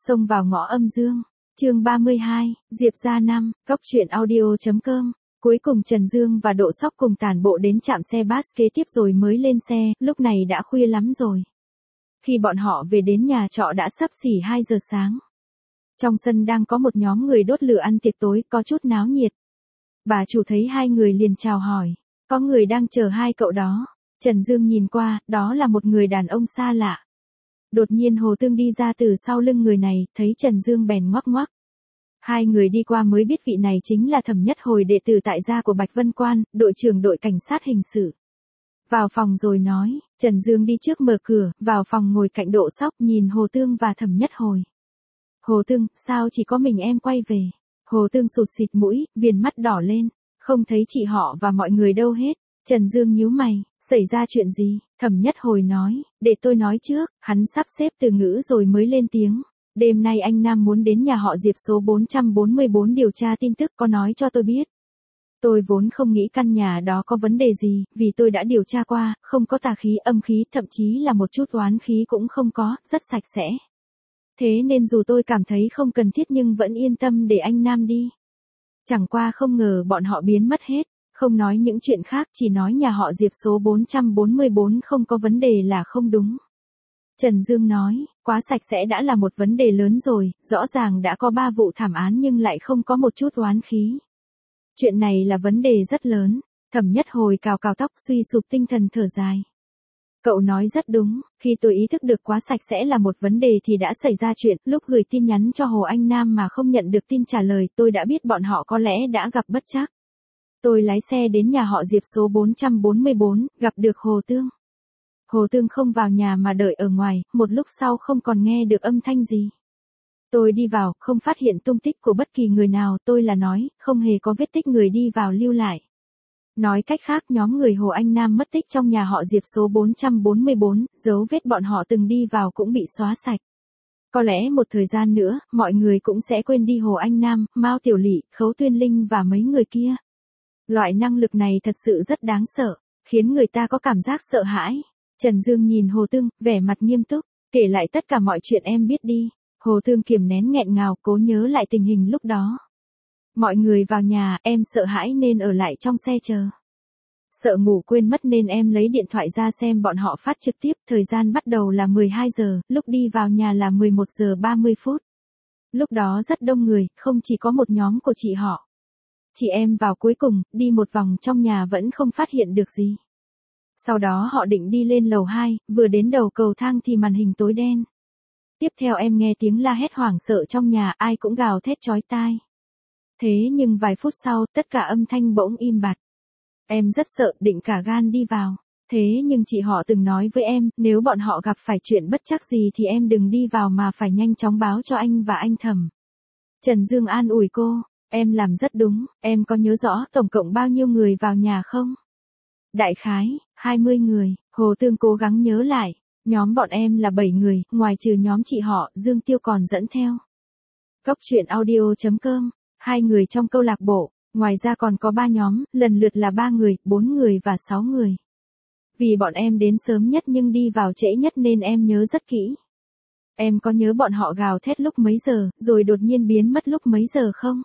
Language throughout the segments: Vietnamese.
Xông vào ngõ âm dương. Chương 32, Diệp Gia Năm, Cóc truyện audio.com. Cuối cùng Trần Dương và Độ Sóc cùng tản bộ đến trạm xe bus kế tiếp rồi mới lên xe, lúc này đã khuya lắm rồi. Khi bọn họ về đến nhà trọ đã sắp xỉ 2 giờ sáng. Trong sân đang có một nhóm người đốt lửa ăn tiệc tối, có chút náo nhiệt. Bà chủ thấy hai người liền chào hỏi, có người đang chờ hai cậu đó. Trần Dương nhìn qua, đó là một người đàn ông xa lạ. Đột nhiên Hồ Tương đi ra từ sau lưng người này, thấy Trần Dương bèn ngoắc ngoắc. Hai người đi qua mới biết vị này chính là Thẩm Nhất Hồi, đệ tử tại gia của Bạch Vân Quan, đội trưởng đội cảnh sát hình sự. Vào phòng rồi nói, Trần Dương đi trước mở cửa, vào phòng ngồi cạnh Độ Sóc, nhìn Hồ Tương và Thẩm Nhất Hồi. Hồ Tương, sao chỉ có mình em quay về? Hồ Tương sụt sịt mũi, viền mắt đỏ lên, không thấy chị họ và mọi người đâu hết. Trần Dương nhíu mày, xảy ra chuyện gì? Thẩm Nhất Hồi nói, để tôi nói trước. Hắn sắp xếp từ ngữ rồi mới lên tiếng. Đêm nay anh Nam muốn đến nhà họ Diệp số 444 điều tra tin tức, có nói cho tôi biết. Tôi vốn không nghĩ căn nhà đó có vấn đề gì, vì tôi đã điều tra qua, không có tà khí âm khí, thậm chí là một chút oán khí cũng không có, rất sạch sẽ. Thế nên dù tôi cảm thấy không cần thiết nhưng vẫn yên tâm để anh Nam đi. Chẳng qua không ngờ bọn họ biến mất hết, không nói những chuyện khác, chỉ nói nhà họ Diệp số 444 không có vấn đề là không đúng. Trần Dương nói, quá sạch sẽ đã là một vấn đề lớn rồi, rõ ràng đã có 3 vụ thảm án nhưng lại không có một chút oán khí. Chuyện này là vấn đề rất lớn. Thẩm Nhất Hồi cào cào tóc, suy sụp tinh thần thở dài. Cậu nói rất đúng, khi tôi ý thức được quá sạch sẽ là một vấn đề thì đã xảy ra chuyện, lúc gửi tin nhắn cho Hồ Anh Nam mà không nhận được tin trả lời, tôi đã biết bọn họ có lẽ đã gặp bất trắc. Tôi lái xe đến nhà họ Diệp số 444, gặp được Hồ Tương. Hồ Tương không vào nhà mà đợi ở ngoài, một lúc sau không còn nghe được âm thanh gì. Tôi đi vào, không phát hiện tung tích của bất kỳ người nào, tôi là nói, không hề có vết tích người đi vào lưu lại. Nói cách khác, nhóm người Hồ Anh Nam mất tích trong nhà họ Diệp số 444, dấu vết bọn họ từng đi vào cũng bị xóa sạch. Có lẽ một thời gian nữa, mọi người cũng sẽ quên đi Hồ Anh Nam, Mao Tiểu Lị, Khấu Tuyên Linh và mấy người kia. Loại năng lực này thật sự rất đáng sợ, khiến người ta có cảm giác sợ hãi. Trần Dương nhìn Hồ Tương, vẻ mặt nghiêm túc, kể lại tất cả mọi chuyện em biết đi. Hồ Tương kiềm nén nghẹn ngào, cố nhớ lại tình hình lúc đó. Mọi người vào nhà, em sợ hãi nên ở lại trong xe chờ. Sợ ngủ quên mất nên em lấy điện thoại ra xem bọn họ phát trực tiếp, thời gian bắt đầu là 12 giờ, lúc đi vào nhà là 11 giờ 30 phút. Lúc đó rất đông người, không chỉ có một nhóm của chị họ. Chị em vào cuối cùng, đi một vòng trong nhà vẫn không phát hiện được gì. Sau đó họ định đi lên lầu 2, vừa đến đầu cầu thang thì màn hình tối đen. Tiếp theo em nghe tiếng la hét hoảng sợ trong nhà, ai cũng gào thét chói tai. Thế nhưng vài phút sau, tất cả âm thanh bỗng im bặt. Em rất sợ, định cả gan đi vào. Thế nhưng chị họ từng nói với em, nếu bọn họ gặp phải chuyện bất trắc gì thì em đừng đi vào mà phải nhanh chóng báo cho anh và anh Thẩm. Trần Dương an ủi cô, em làm rất đúng, em có nhớ rõ tổng cộng bao nhiêu người vào nhà không? Đại khái, 20 người, Hồ Tương cố gắng nhớ lại. Nhóm bọn em là 7 người, ngoài trừ nhóm chị họ, Dương Tiêu còn dẫn theo. Cóc truyện audio.com, 2 người trong câu lạc bộ, ngoài ra còn có 3 nhóm, lần lượt là 3 người, 4 người và 6 người. Vì bọn em đến sớm nhất nhưng đi vào trễ nhất nên em nhớ rất kỹ. Em có nhớ bọn họ gào thét lúc mấy giờ, rồi đột nhiên biến mất lúc mấy giờ không?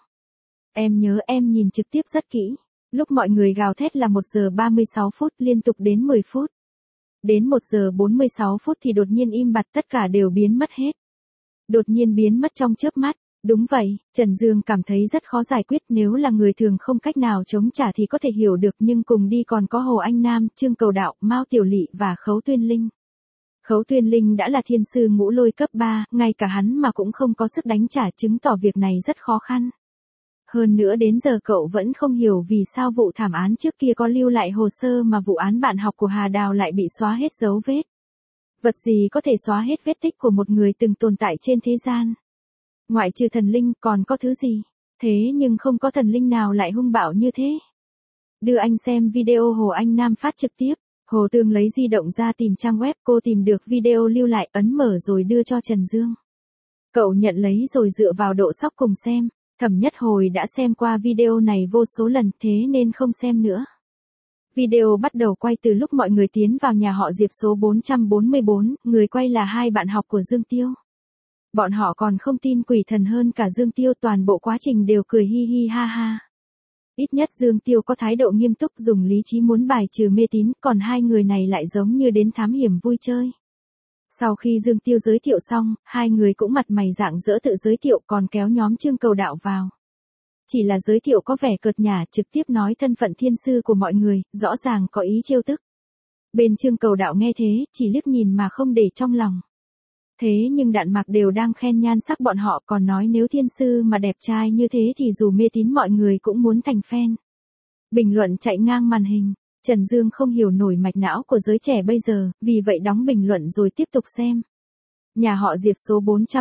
Em nhớ, em nhìn trực tiếp rất kỹ. Lúc mọi người gào thét là 1 giờ 36 phút, liên tục đến 10 phút. Đến 1 giờ 46 phút thì đột nhiên im bặt, tất cả đều biến mất hết. Đột nhiên biến mất trong chớp mắt. Đúng vậy, Trần Dương cảm thấy rất khó giải quyết, nếu là người thường không cách nào chống trả thì có thể hiểu được, nhưng cùng đi còn có Hồ Anh Nam, Trương Cầu Đạo, Mao Tiểu Lị và Khấu Tuyên Linh. Khấu Tuyên Linh đã là thiên sư ngũ lôi cấp 3, ngay cả hắn mà cũng không có sức đánh trả, chứng tỏ việc này rất khó khăn. Hơn nữa đến giờ cậu vẫn không hiểu vì sao vụ thảm án trước kia có lưu lại hồ sơ mà vụ án bạn học của Hà Đào lại bị xóa hết dấu vết. Vật gì có thể xóa hết vết tích của một người từng tồn tại trên thế gian? Ngoại trừ thần linh còn có thứ gì? Thế nhưng không có thần linh nào lại hung bạo như thế. Đưa anh xem video Hồ Anh Nam phát trực tiếp. Hồ Tương lấy di động ra tìm trang web, cô tìm được video lưu lại, ấn mở rồi đưa cho Trần Dương. Cậu nhận lấy rồi dựa vào Độ Sóc cùng xem. Thẩm Nhất Hồi đã xem qua video này vô số lần, thế nên không xem nữa. Video bắt đầu quay từ lúc mọi người tiến vào nhà họ Diệp số 444, người quay là 2 bạn học của Dương Tiêu. Bọn họ còn không tin quỷ thần hơn cả Dương Tiêu, toàn bộ quá trình đều cười hi hi ha ha. Ít nhất Dương Tiêu có thái độ nghiêm túc dùng lý trí muốn bài trừ mê tín, còn hai người này lại giống như đến thám hiểm vui chơi. Sau khi Dương Tiêu giới thiệu xong, hai người cũng mặt mày rạng rỡ tự giới thiệu còn kéo nhóm Trương Cầu Đạo vào. Chỉ là giới thiệu có vẻ cợt nhả, trực tiếp nói thân phận thiên sư của mọi người, rõ ràng có ý trêu tức. Bên Trương Cầu Đạo nghe thế, chỉ liếc nhìn mà không để trong lòng. Thế nhưng Đạn Mạc đều đang khen nhan sắc bọn họ, còn nói nếu thiên sư mà đẹp trai như thế thì dù mê tín mọi người cũng muốn thành fan. Bình luận chạy ngang màn hình. Trần Dương không hiểu nổi mạch não của giới trẻ bây giờ, vì vậy đóng bình luận rồi tiếp tục xem. Nhà họ Diệp số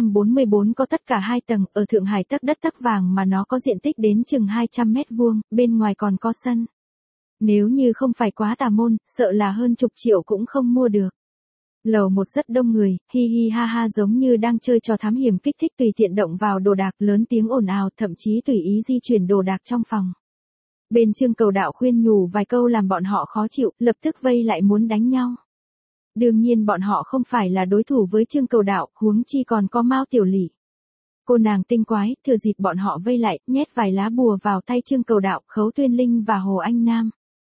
444 có tất cả 2 tầng, ở Thượng Hải tấc đất tấc vàng mà nó có diện tích đến chừng 200 mét vuông, bên ngoài còn có sân. Nếu như không phải quá tà môn, sợ là hơn chục triệu cũng không mua được. Lầu 1 rất đông người, hi hi ha ha giống như đang chơi trò thám hiểm kích thích tùy tiện động vào đồ đạc, lớn tiếng ồn ào, thậm chí tùy ý di chuyển đồ đạc trong phòng. Bên Trương Cầu Đạo khuyên nhủ vài câu làm bọn họ khó chịu, lập tức vây lại muốn đánh nhau. Đương nhiên bọn họ không phải là đối thủ với Trương Cầu Đạo, huống chi còn có Mao Tiểu Lỷ. Cô nàng tinh quái, thừa dịp bọn họ vây lại, nhét vài lá bùa vào tay Trương Cầu Đạo, Khấu Tuyên Linh và Hồ Anh Nam.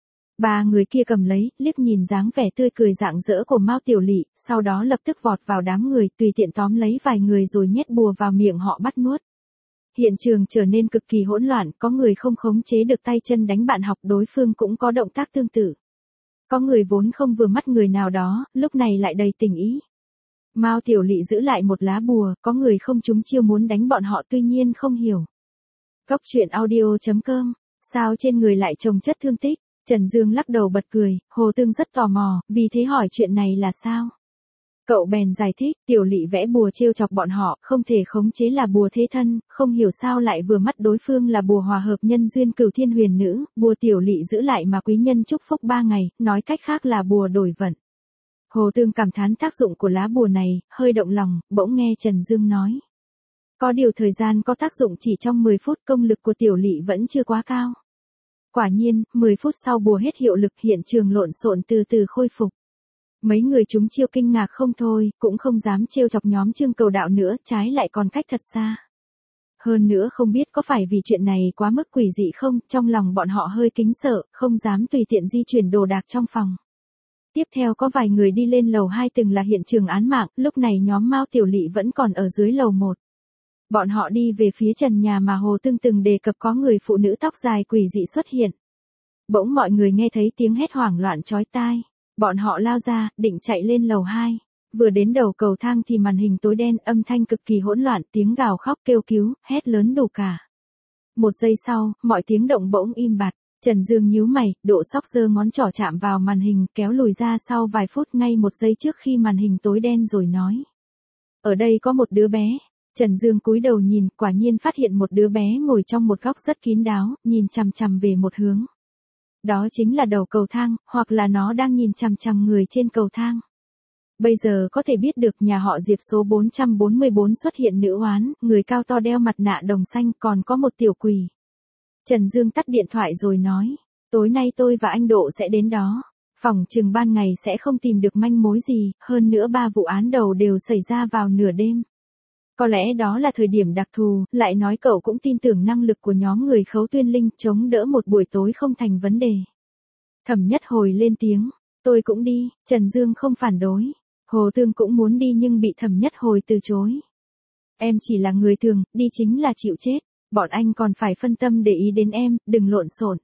Ba người kia cầm lấy, liếc nhìn dáng vẻ tươi cười rạng rỡ của Mao Tiểu Lỷ, sau đó lập tức vọt vào đám người, tùy tiện tóm lấy vài người rồi nhét bùa vào miệng họ bắt nuốt. Hiện trường trở nên cực kỳ hỗn loạn, có người không khống chế được tay chân đánh bạn học, đối phương cũng có động tác tương tự. Có người vốn không vừa mắt người nào đó, lúc này lại đầy tình ý. Mao Tiểu Lỷ giữ lại một lá bùa, có người không trúng chiêu muốn đánh bọn họ tuy nhiên không hiểu. Góc truyện audio.com, sao trên người lại chồng chất thương tích? Trần Dương lắc đầu bật cười, Hồ Tương rất tò mò, vì thế hỏi chuyện này là sao? Cậu bèn giải thích, Tiểu Lỷ vẽ bùa trêu chọc bọn họ, không thể khống chế là bùa thế thân, không hiểu sao lại vừa mắt đối phương là bùa hòa hợp nhân duyên Cửu Thiên Huyền Nữ, bùa Tiểu Lỷ giữ lại mà quý nhân chúc phúc 3 ngày, nói cách khác là bùa đổi vận. Hồ Tương cảm thán tác dụng của lá bùa này, hơi động lòng, bỗng nghe Trần Dương nói. Có điều thời gian có tác dụng chỉ trong 10 phút, công lực của Tiểu Lỷ vẫn chưa quá cao. Quả nhiên, 10 phút sau bùa hết hiệu lực, hiện trường lộn xộn từ từ khôi phục. Mấy người chúng chiêu kinh ngạc không thôi, cũng không dám trêu chọc nhóm Trương Cầu Đạo nữa, trái lại còn cách thật xa. Hơn nữa không biết có phải vì chuyện này quá mức quỷ dị không, trong lòng bọn họ hơi kính sợ, không dám tùy tiện di chuyển đồ đạc trong phòng. Tiếp theo có vài người đi lên lầu 2 từng là hiện trường án mạng, lúc này nhóm Mao Tiểu Lỷ vẫn còn ở dưới lầu 1. Bọn họ đi về phía trần nhà mà Hồ Tương từng đề cập có người phụ nữ tóc dài quỷ dị xuất hiện. Bỗng mọi người nghe thấy tiếng hét hoảng loạn chói tai. Bọn họ lao ra, định chạy lên lầu 2. Vừa đến đầu cầu thang thì màn hình tối đen, âm thanh cực kỳ hỗn loạn, tiếng gào khóc kêu cứu, hét lớn đủ cả. Một giây sau, mọi tiếng động bỗng im bặt. Trần Dương nhíu mày, Độ Sóc giơ ngón trỏ chạm vào màn hình, kéo lùi ra sau vài phút, ngay một giây trước khi màn hình tối đen rồi nói. Ở đây có một đứa bé. Trần Dương cúi đầu nhìn, quả nhiên phát hiện một đứa bé ngồi trong một góc rất kín đáo, nhìn chằm chằm về một hướng. Đó chính là đầu cầu thang, hoặc là nó đang nhìn chằm chằm người trên cầu thang. Bây giờ có thể biết được nhà họ Diệp số 444 xuất hiện nữ oán, người cao to đeo mặt nạ đồng xanh, còn có một tiểu quỷ. Trần Dương tắt điện thoại rồi nói, tối nay tôi và anh Độ sẽ đến đó. Phỏng chừng ban ngày sẽ không tìm được manh mối gì, hơn nữa 3 vụ án đầu đều xảy ra vào nửa đêm. Có lẽ đó là thời điểm đặc thù, lại nói cậu cũng tin tưởng năng lực của nhóm người Khấu Tuyên Linh, chống đỡ một buổi tối không thành vấn đề. Thẩm Nhất Hồi lên tiếng, tôi cũng đi, Trần Dương không phản đối. Hồ Tương cũng muốn đi nhưng bị Thẩm Nhất Hồi từ chối. Em chỉ là người thường, đi chính là chịu chết, bọn anh còn phải phân tâm để ý đến em, đừng lộn xộn.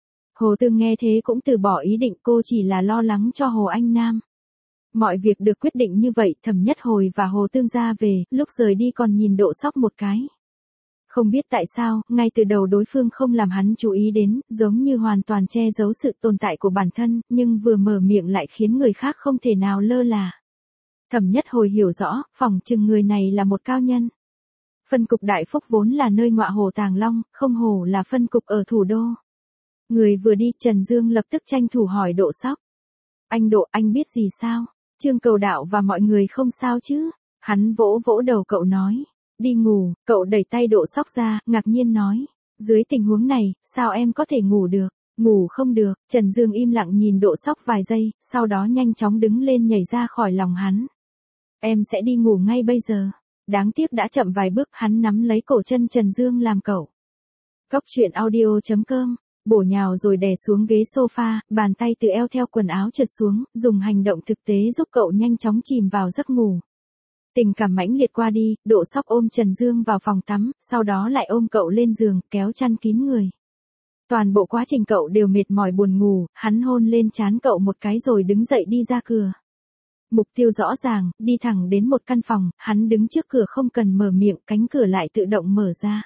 Hồ Tương nghe thế cũng từ bỏ ý định, cô chỉ là lo lắng cho Hồ Anh Nam. Mọi việc được quyết định như vậy, Thẩm Nhất Hồi và Hồ Tương ra về, lúc rời đi còn nhìn Độ Sóc một cái. Không biết tại sao, ngay từ đầu đối phương không làm hắn chú ý đến, giống như hoàn toàn che giấu sự tồn tại của bản thân, nhưng vừa mở miệng lại khiến người khác không thể nào lơ là. Thẩm Nhất Hồi hiểu rõ, phỏng chừng người này là một cao nhân. Phân cục Đại Phúc vốn là nơi ngọa hổ tàng long, không hổ là phân cục ở thủ đô. Người vừa đi, Trần Dương lập tức tranh thủ hỏi Độ Sóc. Anh Độ, anh biết gì sao? Trương Cầu Đạo và mọi người không sao chứ? Hắn vỗ vỗ đầu cậu nói. Đi ngủ, cậu đẩy tay Độ Sóc ra, ngạc nhiên nói. Dưới tình huống này, sao em có thể ngủ được? Ngủ không được, Trần Dương im lặng nhìn Độ Sóc vài giây, sau đó nhanh chóng đứng lên nhảy ra khỏi lòng hắn. Em sẽ đi ngủ ngay bây giờ. Đáng tiếc đã chậm vài bước, hắn nắm lấy cổ chân Trần Dương làm cậu. Cóc truyện audio.com, bổ nhào rồi đè xuống ghế sofa, bàn tay từ eo theo quần áo trượt xuống, dùng hành động thực tế giúp cậu nhanh chóng chìm vào giấc ngủ. Tình cảm mãnh liệt qua đi, Độ Sóc ôm Trần Dương vào phòng tắm, sau đó lại ôm cậu lên giường, kéo chăn kín người. Toàn bộ quá trình cậu đều mệt mỏi buồn ngủ, hắn hôn lên trán cậu một cái rồi đứng dậy đi ra cửa. Mục tiêu rõ ràng, đi thẳng đến một căn phòng, hắn đứng trước cửa không cần mở miệng, cánh cửa lại tự động mở ra.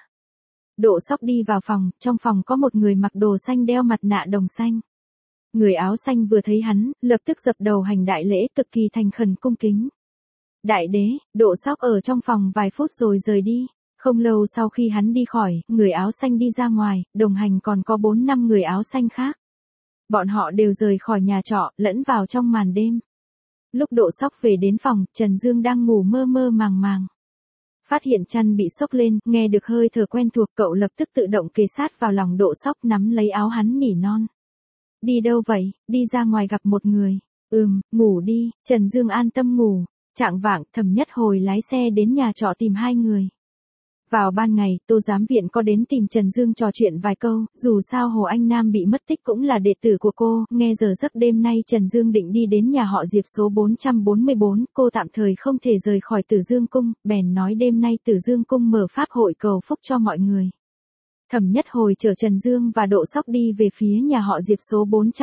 Độ Sóc đi vào phòng, trong phòng có một người mặc đồ xanh đeo mặt nạ đồng xanh. Người áo xanh vừa thấy hắn, lập tức dập đầu hành đại lễ, cực kỳ thành khẩn cung kính. Đại đế, Độ Sóc ở trong phòng vài phút rồi rời đi. Không lâu sau khi hắn đi khỏi, người áo xanh đi ra ngoài, đồng hành còn có 4-5 người áo xanh khác. Bọn họ đều rời khỏi nhà trọ, lẫn vào trong màn đêm. Lúc Độ Sóc về đến phòng, Trần Dương đang ngủ mơ mơ màng màng. Phát hiện chăn bị xốc lên, nghe được hơi thở quen thuộc, cậu lập tức tự động kề sát vào lòng Độ Sóc, nắm lấy áo hắn nỉ non. Đi đâu vậy? Đi ra ngoài gặp một người. Ngủ đi. Trần Dương an tâm ngủ. Chạng vạng, Thẩm Nhất Hồi lái xe đến nhà trọ tìm hai người. Vào ban ngày, Tô Giám Viện có đến tìm Trần Dương trò chuyện vài câu, dù sao Hồ Anh Nam bị mất tích cũng là đệ tử của cô, nghe giờ giấc đêm nay Trần Dương định đi đến nhà họ Diệp số 444, cô tạm thời không thể rời khỏi Tử Dương Cung, bèn nói đêm nay Tử Dương Cung mở pháp hội cầu phúc cho mọi người. Thẩm Nhất Hồi chở Trần Dương và Độ Sóc đi về phía nhà họ Diệp số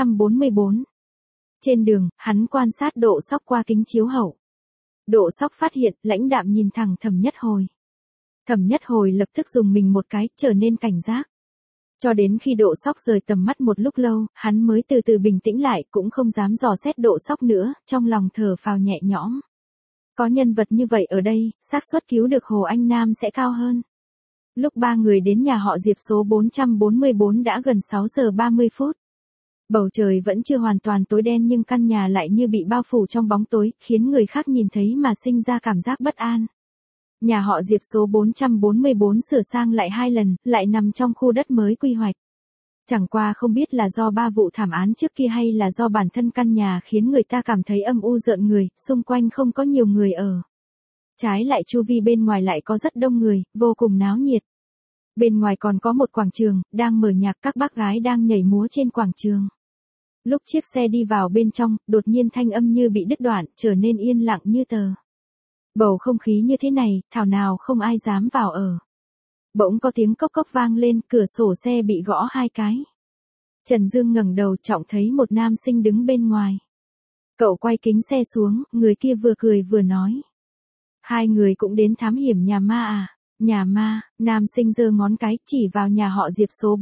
444. Trên đường, hắn quan sát Độ Sóc qua kính chiếu hậu. Độ Sóc phát hiện, lãnh đạm nhìn thẳng Thẩm Nhất Hồi. Thẩm Nhất Hồi lập tức dùng mình một cái, trở nên cảnh giác. Cho đến khi Độ Sóc rời tầm mắt một lúc lâu, hắn mới từ từ bình tĩnh lại, cũng không dám dò xét Độ Sóc nữa, trong lòng thở phào nhẹ nhõm. Có nhân vật như vậy ở đây, xác suất cứu được Hồ Anh Nam sẽ cao hơn. Lúc ba người đến nhà họ Diệp số 444 đã gần 6 giờ 30 phút. Bầu trời vẫn chưa hoàn toàn tối đen nhưng căn nhà lại như bị bao phủ trong bóng tối, khiến người khác nhìn thấy mà sinh ra cảm giác bất an. Nhà họ Diệp số 444 sửa sang lại 2 lần, lại nằm trong khu đất mới quy hoạch. Chẳng qua không biết là do 3 vụ thảm án trước kia hay là do bản thân căn nhà khiến người ta cảm thấy âm u rợn người, xung quanh không có nhiều người ở. Trái lại chu vi bên ngoài lại có rất đông người, vô cùng náo nhiệt. Bên ngoài còn có một quảng trường, đang mở nhạc, các bác gái đang nhảy múa trên quảng trường. Lúc chiếc xe đi vào bên trong, đột nhiên thanh âm như bị đứt đoạn, trở nên yên lặng như tờ. Bầu không khí như thế này, thảo nào không ai dám vào ở. Bỗng có tiếng cốc cốc vang lên, cửa sổ xe bị gõ 2 cái. Trần Dương ngẩng đầu, trọng thấy một nam sinh đứng bên ngoài. Cậu quay kính xe xuống, người kia vừa cười vừa nói. Hai người cũng đến thám hiểm nhà ma à? Nhà ma, nam sinh giơ ngón cái, chỉ vào nhà họ Diệp số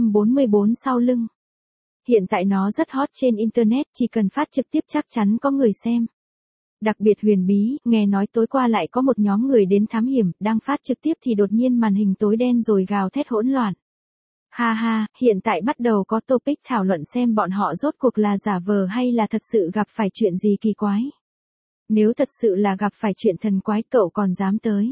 444 sau lưng. Hiện tại nó rất hot trên Internet, chỉ cần phát trực tiếp chắc chắn có người xem. Đặc biệt huyền bí, nghe nói tối qua lại có một nhóm người đến thám hiểm, đang phát trực tiếp thì đột nhiên màn hình tối đen rồi gào thét hỗn loạn. Ha ha, hiện tại bắt đầu có topic thảo luận xem bọn họ rốt cuộc là giả vờ hay là thật sự gặp phải chuyện gì kỳ quái. Nếu thật sự là gặp phải chuyện thần quái, cậu còn dám tới?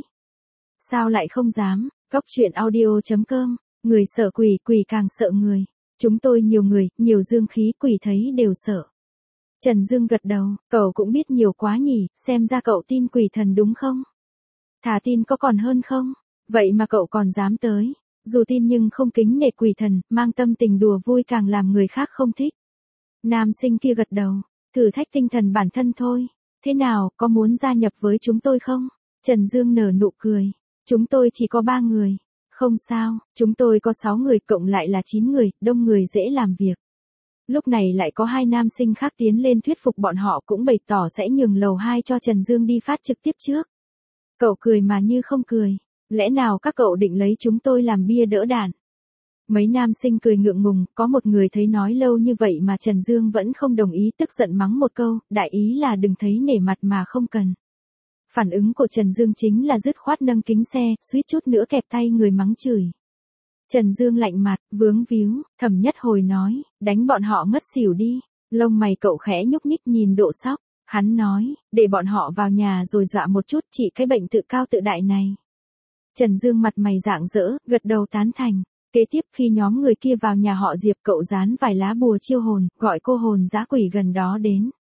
Sao lại không dám? Cóc truyện audio.com, người sợ quỷ, quỷ càng sợ người. Chúng tôi nhiều người, nhiều dương khí, quỷ thấy đều sợ. Trần Dương gật đầu, cậu cũng biết nhiều quá nhỉ, xem ra cậu tin quỷ thần đúng không? Thà tin có còn hơn không? Vậy mà cậu còn dám tới. Dù tin nhưng không kính nể quỷ thần, mang tâm tình đùa vui càng làm người khác không thích. Nam sinh kia gật đầu, thử thách tinh thần bản thân thôi. Thế nào, có muốn gia nhập với chúng tôi không? Trần Dương nở nụ cười. Chúng tôi chỉ có 3 người. Không sao, chúng tôi có 6 người, cộng lại là 9 người, đông người dễ làm việc. Lúc này lại có 2 nam sinh khác tiến lên thuyết phục bọn họ, cũng bày tỏ sẽ nhường lầu 2 cho Trần Dương đi phát trực tiếp trước. Cậu cười mà như không cười. Lẽ nào các cậu định lấy chúng tôi làm bia đỡ đạn? Mấy nam sinh cười ngượng ngùng, có một người thấy nói lâu như vậy mà Trần Dương vẫn không đồng ý, tức giận mắng một câu, đại ý là đừng thấy nể mặt mà không cần. Phản ứng của Trần Dương chính là dứt khoát nâng kính xe, suýt chút nữa kẹp tay người mắng chửi. Trần Dương lạnh mặt, vướng víu, Thẩm Nhất Hồi nói, đánh bọn họ ngất xỉu đi. Lông mày cậu khẽ nhúc nhích nhìn Độ Sóc, hắn nói, để bọn họ vào nhà rồi dọa một chút trị cái bệnh tự cao tự đại này. Trần Dương mặt mày rạng rỡ, gật đầu tán thành. Kế tiếp khi nhóm người kia vào nhà họ Diệp, cậu dán vài lá bùa chiêu hồn, gọi cô hồn dã quỷ gần đó đến.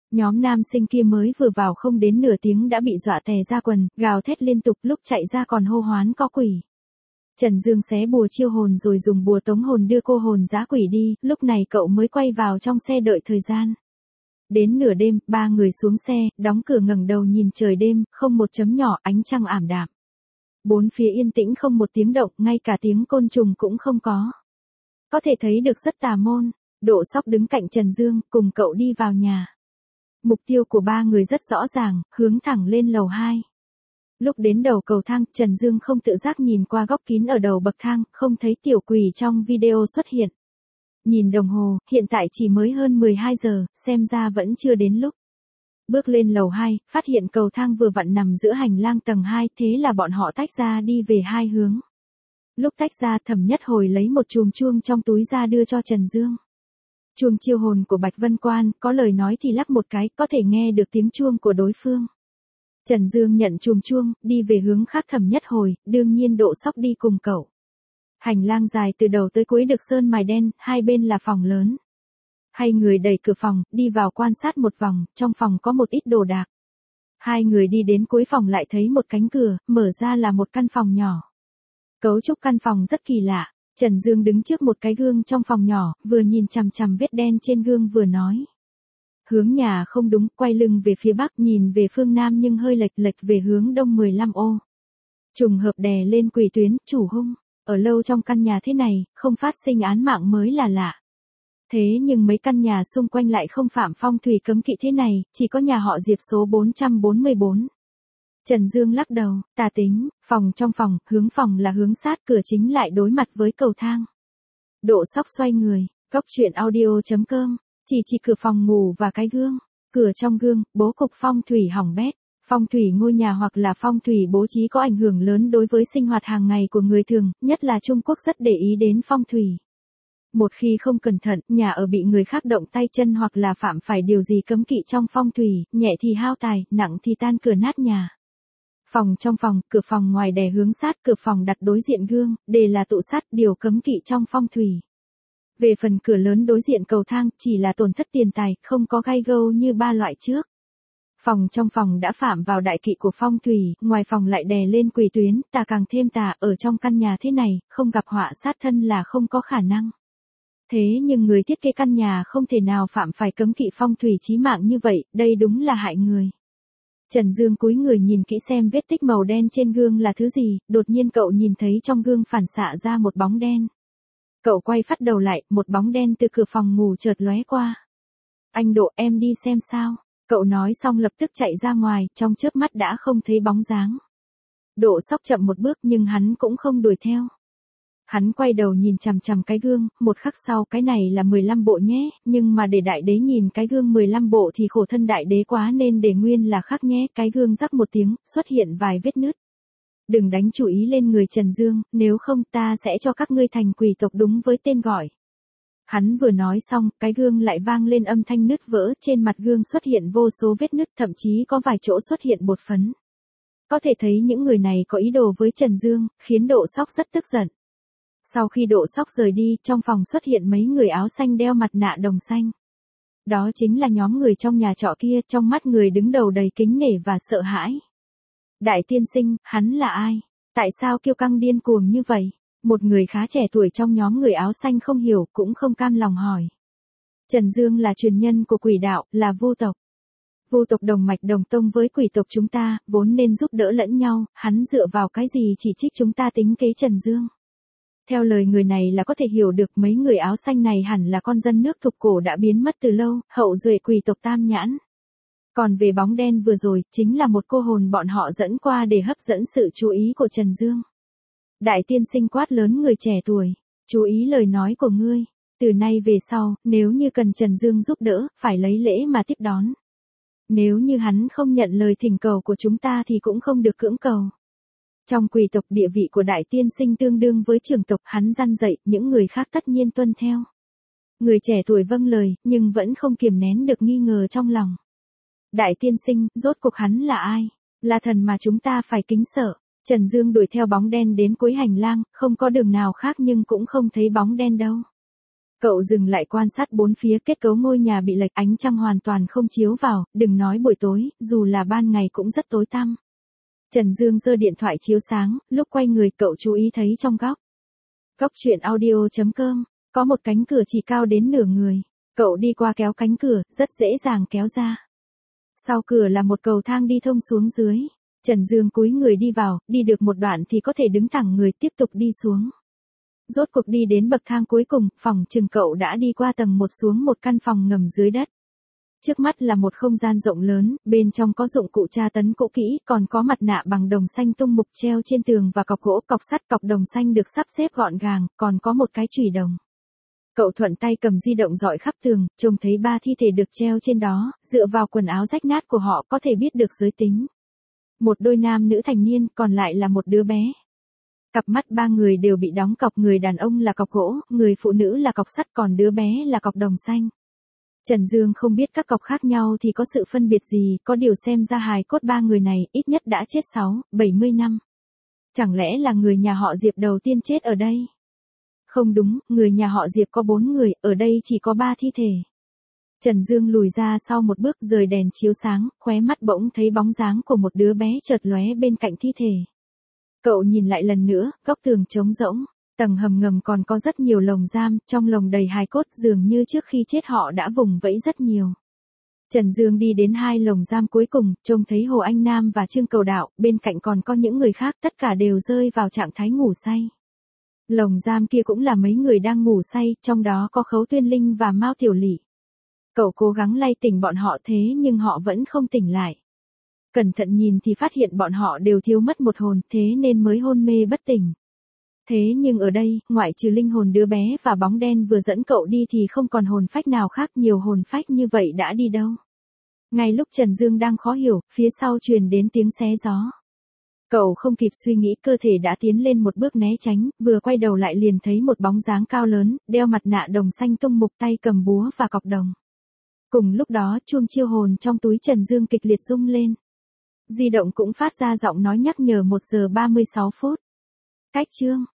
Nhóm nam sinh kia mới vừa vào không đến nửa tiếng đã bị dọa tè ra quần, gào thét liên tục, lúc chạy ra còn hô hoán có quỷ. Trần Dương xé bùa chiêu hồn rồi dùng bùa tống hồn đưa cô hồn dã quỷ đi, lúc này cậu mới quay vào trong xe đợi thời gian. Đến nửa đêm, ba người xuống xe, đóng cửa ngẩng đầu nhìn trời đêm, không một chấm nhỏ, ánh trăng ảm đạm. Bốn phía yên tĩnh không một tiếng động, ngay cả tiếng côn trùng cũng không có. Có thể thấy được rất tà môn. Độ Sóc đứng cạnh Trần Dương, cùng cậu đi vào nhà. Mục tiêu của ba người rất rõ ràng, hướng thẳng lên lầu 2. Lúc đến đầu cầu thang, Trần Dương không tự giác nhìn qua góc kín ở đầu bậc thang, không thấy tiểu quỷ trong video xuất hiện. Nhìn đồng hồ, hiện tại chỉ mới hơn 12 giờ, xem ra vẫn chưa đến lúc. Bước lên lầu 2, phát hiện cầu thang vừa vặn nằm giữa hành lang tầng 2, thế là bọn họ tách ra đi về hai hướng. Lúc tách ra, Thẩm Nhất Hồi lấy một chùm chuông trong túi ra đưa cho Trần Dương. Chuông chiêu hồn của Bạch Vân Quan, có lời nói thì lắc một cái, có thể nghe được tiếng chuông của đối phương. Trần Dương nhận chùm chuông, đi về hướng khác. Thẩm Nhất Hồi, đương nhiên Độ Sóc đi cùng cậu. Hành lang dài từ đầu tới cuối được sơn mài đen, hai bên là phòng lớn. Hai người đẩy cửa phòng, đi vào quan sát một vòng, trong phòng có một ít đồ đạc. Hai người đi đến cuối phòng lại thấy một cánh cửa, mở ra là một căn phòng nhỏ. Cấu trúc căn phòng rất kỳ lạ. Trần Dương đứng trước một cái gương trong phòng nhỏ, vừa nhìn chằm chằm vết đen trên gương vừa nói. Hướng nhà không đúng, quay lưng về phía bắc, nhìn về phương nam nhưng hơi lệch lệch về hướng đông 15 ô. Trùng hợp đè lên quỷ tuyến, chủ hung. Ở lâu trong căn nhà thế này, không phát sinh án mạng mới là lạ. Thế nhưng mấy căn nhà xung quanh lại không phạm phong thủy cấm kỵ thế này, chỉ có nhà họ Diệp số 444. Trần Dương lắc đầu, tà tính, phòng trong phòng, hướng phòng là hướng sát, cửa chính lại đối mặt với cầu thang. Độ Sóc xoay người, góc chuyện audio.com, chỉ cửa phòng ngủ và cái gương. Cửa trong gương, bố cục phong thủy hỏng bét. Phong thủy ngôi nhà hoặc là phong thủy bố trí có ảnh hưởng lớn đối với sinh hoạt hàng ngày của người thường, nhất là Trung Quốc rất để ý đến phong thủy. Một khi không cẩn thận, nhà ở bị người khác động tay chân hoặc là phạm phải điều gì cấm kỵ trong phong thủy, nhẹ thì hao tài, nặng thì tan cửa nát nhà. Phòng trong phòng, cửa phòng ngoài đè hướng sát, cửa phòng đặt đối diện gương, để là tụ sát, điều cấm kỵ trong phong thủy. Về phần cửa lớn đối diện cầu thang, chỉ là tổn thất tiền tài, không có gai gâu như ba loại trước. Phòng trong phòng đã phạm vào đại kỵ của phong thủy, ngoài phòng lại đè lên quỷ tuyến, tà càng thêm tà, ở trong căn nhà thế này, không gặp họa sát thân là không có khả năng. Thế nhưng người thiết kế căn nhà không thể nào phạm phải cấm kỵ phong thủy chí mạng như vậy, đây đúng là hại người. Trần Dương cúi người nhìn kỹ xem vết tích màu đen trên gương là thứ gì, đột nhiên cậu nhìn thấy trong gương phản xạ ra một bóng đen. Cậu quay phát đầu lại, một bóng đen từ cửa phòng ngủ chợt lóe qua. Anh Độ, em đi xem sao. Cậu nói xong lập tức chạy ra ngoài, trong chớp mắt đã không thấy bóng dáng. Độ Sóc chậm một bước nhưng hắn cũng không đuổi theo. Hắn quay đầu nhìn chằm chằm cái gương, một khắc sau, cái này là 15 bộ nhé, nhưng mà để đại đế nhìn cái gương 15 bộ thì khổ thân đại đế quá nên để nguyên là khác nhé. Cái gương rắc một tiếng, xuất hiện vài vết nứt. Đừng đánh chú ý lên người Trần Dương, nếu không ta sẽ cho các ngươi thành quỷ tộc đúng với tên gọi. Hắn vừa nói xong, cái gương lại vang lên âm thanh nứt vỡ, trên mặt gương xuất hiện vô số vết nứt, thậm chí có vài chỗ xuất hiện bột phấn. Có thể thấy những người này có ý đồ với Trần Dương, khiến Độ Sóc rất tức giận. Sau khi Độ Sóc rời đi, trong phòng xuất hiện mấy người áo xanh đeo mặt nạ đồng xanh. Đó chính là nhóm người trong nhà trọ kia, trong mắt người đứng đầu đầy kính nể và sợ hãi. Đại tiên sinh, hắn là ai? Tại sao kiêu căng điên cuồng như vậy? Một người khá trẻ tuổi trong nhóm người áo xanh không hiểu, cũng không cam lòng hỏi. Trần Dương là truyền nhân của quỷ đạo, là Vu tộc. Vu tộc đồng mạch đồng tông với quỷ tộc chúng ta, vốn nên giúp đỡ lẫn nhau, hắn dựa vào cái gì chỉ trích chúng ta tính kế Trần Dương? Theo lời người này là có thể hiểu được mấy người áo xanh này hẳn là con dân nước thục cổ đã biến mất từ lâu, hậu duệ quỷ tộc Tam Nhãn. Còn về bóng đen vừa rồi, chính là một cô hồn bọn họ dẫn qua để hấp dẫn sự chú ý của Trần Dương. Đại tiên sinh quát lớn người trẻ tuổi, chú ý lời nói của ngươi, từ nay về sau, nếu như cần Trần Dương giúp đỡ, phải lấy lễ mà tiếp đón. Nếu như hắn không nhận lời thỉnh cầu của chúng ta thì cũng không được cưỡng cầu. Trong quỷ tộc địa vị của đại tiên sinh tương đương với trưởng tộc, hắn răn dạy, những người khác tất nhiên tuân theo. Người trẻ tuổi vâng lời, nhưng vẫn không kiềm nén được nghi ngờ trong lòng. Đại tiên sinh, rốt cuộc hắn là ai? Là thần mà chúng ta phải kính sợ. Trần Dương đuổi theo bóng đen đến cuối hành lang, không có đường nào khác nhưng cũng không thấy bóng đen đâu. Cậu dừng lại quan sát bốn phía, kết cấu ngôi nhà bị lệch, ánh trăng hoàn toàn không chiếu vào, đừng nói buổi tối, dù là ban ngày cũng rất tối tăm. Trần Dương giơ điện thoại chiếu sáng, lúc quay người cậu chú ý thấy trong góc. Góc truyện audio.com, có một cánh cửa chỉ cao đến nửa người. Cậu đi qua kéo cánh cửa, rất dễ dàng kéo ra. Sau cửa là một cầu thang đi thông xuống dưới. Trần Dương cúi người đi vào, đi được một đoạn thì có thể đứng thẳng người tiếp tục đi xuống. Rốt cuộc đi đến bậc thang cuối cùng, phòng chừng cậu đã đi qua tầng 1 xuống một căn phòng ngầm dưới đất. Trước mắt là một không gian rộng lớn, bên trong có dụng cụ tra tấn cũ kỹ, còn có mặt nạ bằng đồng xanh tung mục treo trên tường và cọc gỗ, cọc sắt, cọc đồng xanh được sắp xếp gọn gàng, còn có một cái chùy đồng. Cậu thuận tay cầm di động dọi khắp tường, trông thấy 3 thi thể được treo trên đó, dựa vào quần áo rách nát của họ có thể biết được giới tính. Một đôi nam nữ thành niên, còn lại là một đứa bé. Cặp mắt 3 người đều bị đóng cọc, người đàn ông là cọc gỗ, người phụ nữ là cọc sắt, còn đứa bé là cọc đồng xanh. Trần Dương không biết các cọc khác nhau thì có sự phân biệt gì, có điều xem ra hài cốt 3 người này ít nhất đã chết 60-70 năm. Chẳng lẽ là người nhà họ Diệp đầu tiên chết ở đây? Không đúng, người nhà họ Diệp có 4 người, ở đây chỉ có 3 thi thể. Trần Dương lùi ra sau một bước, rời đèn chiếu sáng, khóe mắt bỗng thấy bóng dáng của một đứa bé chợt lóe bên cạnh thi thể. Cậu nhìn lại lần nữa, góc tường trống rỗng, tầng hầm ngầm còn có rất nhiều lồng giam, trong lồng đầy hài cốt, dường như trước khi chết họ đã vùng vẫy rất nhiều. Trần Dương đi đến 2 lồng giam cuối cùng, trông thấy Hồ Anh Nam và Trương Cầu Đạo, bên cạnh còn có những người khác, tất cả đều rơi vào trạng thái ngủ say. Lồng giam kia cũng là mấy người đang ngủ say, trong đó có Khấu Tuyên Linh và Mao Tiểu Lị. Cậu cố gắng lay tỉnh bọn họ thế nhưng họ vẫn không tỉnh lại. Cẩn thận nhìn thì phát hiện bọn họ đều thiếu mất một hồn, thế nên mới hôn mê bất tỉnh. Thế nhưng ở đây, ngoại trừ linh hồn đứa bé và bóng đen vừa dẫn cậu đi thì không còn hồn phách nào khác, nhiều hồn phách như vậy đã đi đâu. Ngay lúc Trần Dương đang khó hiểu, phía sau truyền đến tiếng xé gió. Cậu không kịp suy nghĩ, cơ thể đã tiến lên một bước né tránh, vừa quay đầu lại liền thấy một bóng dáng cao lớn, đeo mặt nạ đồng xanh tung mục, tay cầm búa và cọc đồng. Cùng lúc đó, chuông chiêu hồn trong túi Trần Dương kịch liệt rung lên. Di động cũng phát ra giọng nói nhắc nhở 1 giờ 36 phút. Cách chương